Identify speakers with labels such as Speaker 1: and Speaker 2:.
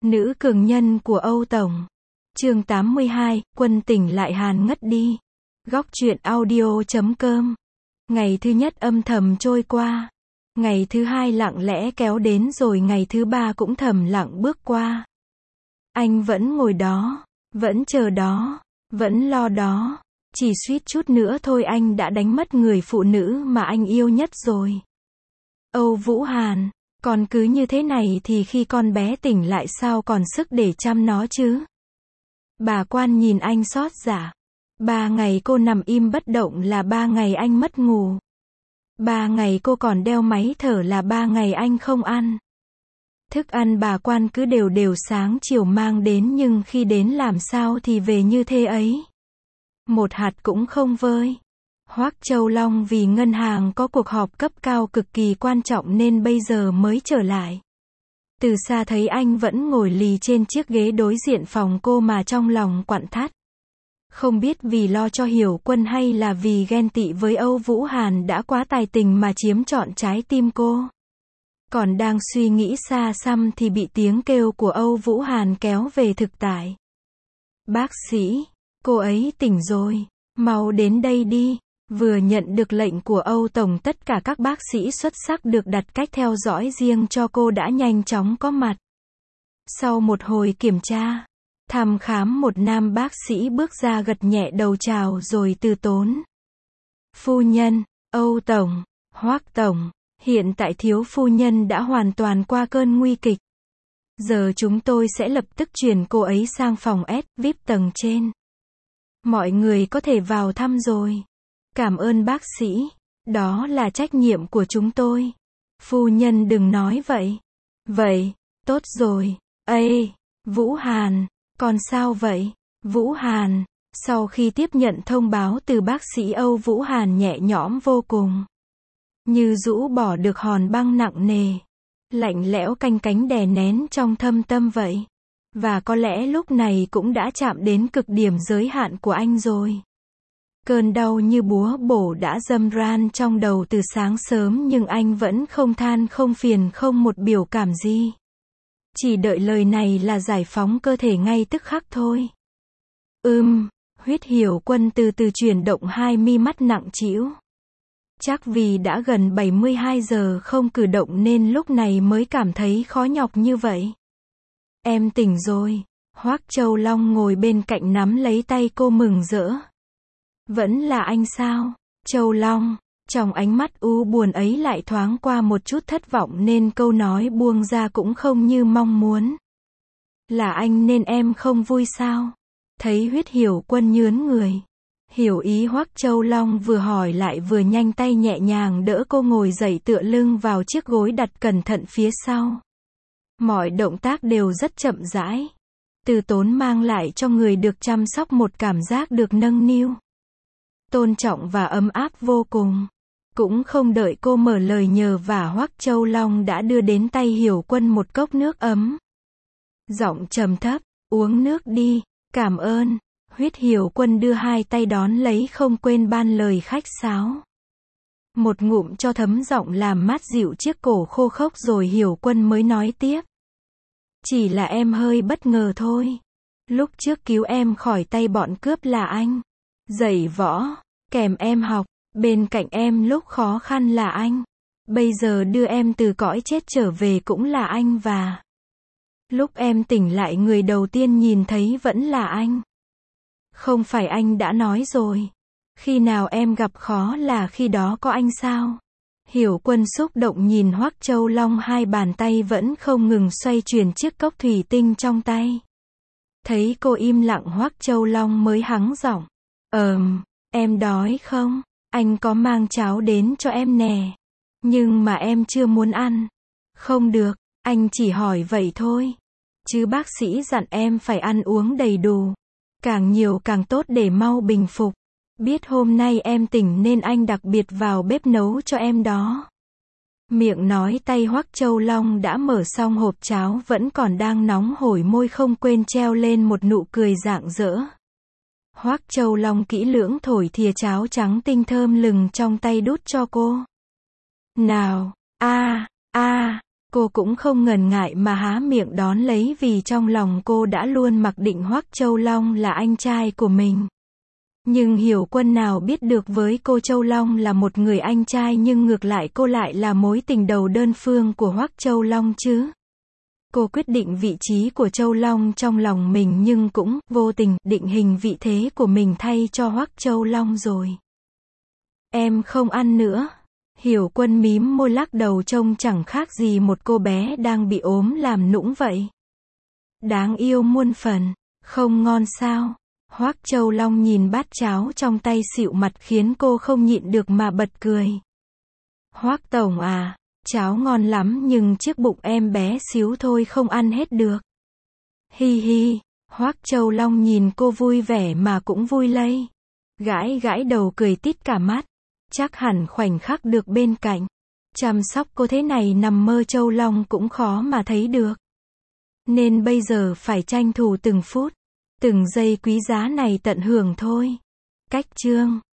Speaker 1: Nữ cường nhân của Âu Tổng. Chương 82, Quân tỉnh lại Hàn ngất đi. Góc truyện audio.com. Ngày thứ nhất âm thầm trôi qua. Ngày thứ hai lặng lẽ kéo đến rồi ngày thứ ba cũng thầm lặng bước qua. Anh vẫn ngồi đó, vẫn chờ đó, vẫn lo đó. Chỉ suýt chút nữa thôi anh đã đánh mất người phụ nữ mà anh yêu nhất rồi. Âu Vũ Hàn, còn cứ như thế này thì khi con bé tỉnh lại sao còn sức để chăm nó chứ? Bà quan nhìn anh xót dạ. 3 ngày cô nằm im bất động là 3 ngày anh mất ngủ. 3 ngày cô còn đeo máy thở là 3 ngày anh không ăn. Thức ăn bà quan cứ đều đều sáng chiều mang đến nhưng khi đến làm sao thì về như thế ấy. Một hạt cũng không vơi. Hoắc Châu Long vì ngân hàng có cuộc họp cấp cao cực kỳ quan trọng nên bây giờ mới trở lại. Từ xa thấy anh vẫn ngồi lì trên chiếc ghế đối diện phòng cô mà trong lòng quặn thắt. Không biết vì lo cho Hiểu Quân hay là vì ghen tị với Âu Vũ Hàn đã quá tài tình mà chiếm trọn trái tim cô. Còn đang suy nghĩ xa xăm thì bị tiếng kêu của Âu Vũ Hàn kéo về thực tại. Bác sĩ, cô ấy tỉnh rồi, mau đến đây đi. Vừa nhận được lệnh của Âu Tổng tất cả các bác sĩ xuất sắc được đặt cách theo dõi riêng cho cô đã nhanh chóng có mặt. Sau một hồi kiểm tra, thăm khám một nam bác sĩ bước ra gật nhẹ đầu chào rồi từ tốn. Phu nhân, Âu Tổng, Hoắc Tổng, hiện tại thiếu phu nhân đã hoàn toàn qua cơn nguy kịch. Giờ chúng tôi sẽ lập tức chuyển cô ấy sang phòng S, VIP tầng trên. Mọi người có thể vào thăm rồi. Cảm ơn bác sĩ, đó là trách nhiệm của chúng tôi. Phu nhân đừng nói vậy. Vậy, tốt rồi. Ê, Vũ Hàn, còn sao vậy? Vũ Hàn, sau khi tiếp nhận thông báo từ bác sĩ Âu Vũ Hàn nhẹ nhõm vô cùng. Như rũ bỏ được hòn băng nặng nề. Lạnh lẽo canh cánh đè nén trong thâm tâm vậy. Và có lẽ lúc này cũng đã chạm đến cực điểm giới hạn của anh rồi. Cơn đau như búa bổ đã dâm ran trong đầu từ sáng sớm nhưng anh vẫn không than không phiền không một biểu cảm gì. Chỉ đợi lời này là giải phóng cơ thể ngay tức khắc thôi. Huyết Hiểu Quân từ từ chuyển động hai mi mắt nặng trĩu. Chắc vì đã gần 72 giờ không cử động nên lúc này mới cảm thấy khó nhọc như vậy. Em tỉnh rồi. Hoắc Châu Long ngồi bên cạnh nắm lấy tay cô mừng rỡ. Vẫn là anh sao? Châu Long, trong ánh mắt u buồn ấy lại thoáng qua một chút thất vọng nên câu nói buông ra cũng không như mong muốn. Là anh nên em không vui sao? Thấy Huyết Hiểu Quân nhướn người. Hiểu ý Hoắc Châu Long vừa hỏi lại vừa nhanh tay nhẹ nhàng đỡ cô ngồi dậy tựa lưng vào chiếc gối đặt cẩn thận phía sau. Mọi động tác đều rất chậm rãi. Từ tốn mang lại cho người được chăm sóc một cảm giác được nâng niu. Tôn trọng và ấm áp vô cùng. Cũng không đợi cô mở lời nhờ vả Hoắc Châu Long đã đưa đến tay Hiểu Quân một cốc nước ấm. Giọng trầm thấp, uống nước đi, cảm ơn. Huyết Hiểu Quân đưa hai tay đón lấy không quên ban lời khách sáo. Một ngụm cho thấm giọng làm mát dịu chiếc cổ khô khốc rồi Hiểu Quân mới nói tiếp. Chỉ là em hơi bất ngờ thôi. Lúc trước cứu em khỏi tay bọn cướp là anh. Dạy võ, kèm em học, bên cạnh em lúc khó khăn là anh. Bây giờ đưa em từ cõi chết trở về cũng là anh và lúc em tỉnh lại người đầu tiên nhìn thấy vẫn là anh. Không phải anh đã nói rồi. Khi nào em gặp khó là khi đó có anh sao? Hiểu Quân xúc động nhìn Hoắc Châu Long hai bàn tay vẫn không ngừng xoay chuyển chiếc cốc thủy tinh trong tay. Thấy cô im lặng Hoắc Châu Long mới hắng giọng. Em đói không? Anh có mang cháo đến cho em nè. Nhưng mà em chưa muốn ăn. Không được, anh chỉ hỏi vậy thôi. Chứ bác sĩ dặn em phải ăn uống đầy đủ. Càng nhiều càng tốt để mau bình phục. Biết hôm nay em tỉnh nên anh đặc biệt vào bếp nấu cho em đó. Miệng nói tay Hoắc Châu Long đã mở xong hộp cháo vẫn còn đang nóng hổi môi không quên treo lên một nụ cười rạng rỡ. Hoắc Châu Long kỹ lưỡng thổi thìa cháo trắng tinh thơm lừng trong tay đút cho cô. Nào, Cô cũng không ngần ngại mà há miệng đón lấy vì trong lòng cô đã luôn mặc định Hoắc Châu Long là anh trai của mình. Nhưng Hiểu Quân nào biết được với cô Châu Long là một người anh trai nhưng ngược lại cô lại là mối tình đầu đơn phương của Hoắc Châu Long chứ. Cô quyết định vị trí của Châu Long trong lòng mình nhưng cũng vô tình định hình vị thế của mình thay cho Hoắc Châu Long rồi. Em không ăn nữa. Hiểu Quân mím môi lắc đầu trông chẳng khác gì một cô bé đang bị ốm làm nũng vậy. Đáng yêu muôn phần, không ngon sao? Hoắc Châu Long nhìn bát cháo trong tay xịu mặt khiến cô không nhịn được mà bật cười. Hoắc tổng à, cháo ngon lắm nhưng chiếc bụng em bé xíu thôi không ăn hết được. Hi hi, Hoắc Châu Long nhìn cô vui vẻ mà cũng vui lây. Gãi gãi đầu cười tít cả mắt. Chắc hẳn khoảnh khắc được bên cạnh, chăm sóc cô thế này nằm mơ Châu Long cũng khó mà thấy được. Nên bây giờ phải tranh thủ từng phút, từng giây quý giá này tận hưởng thôi. Cách chương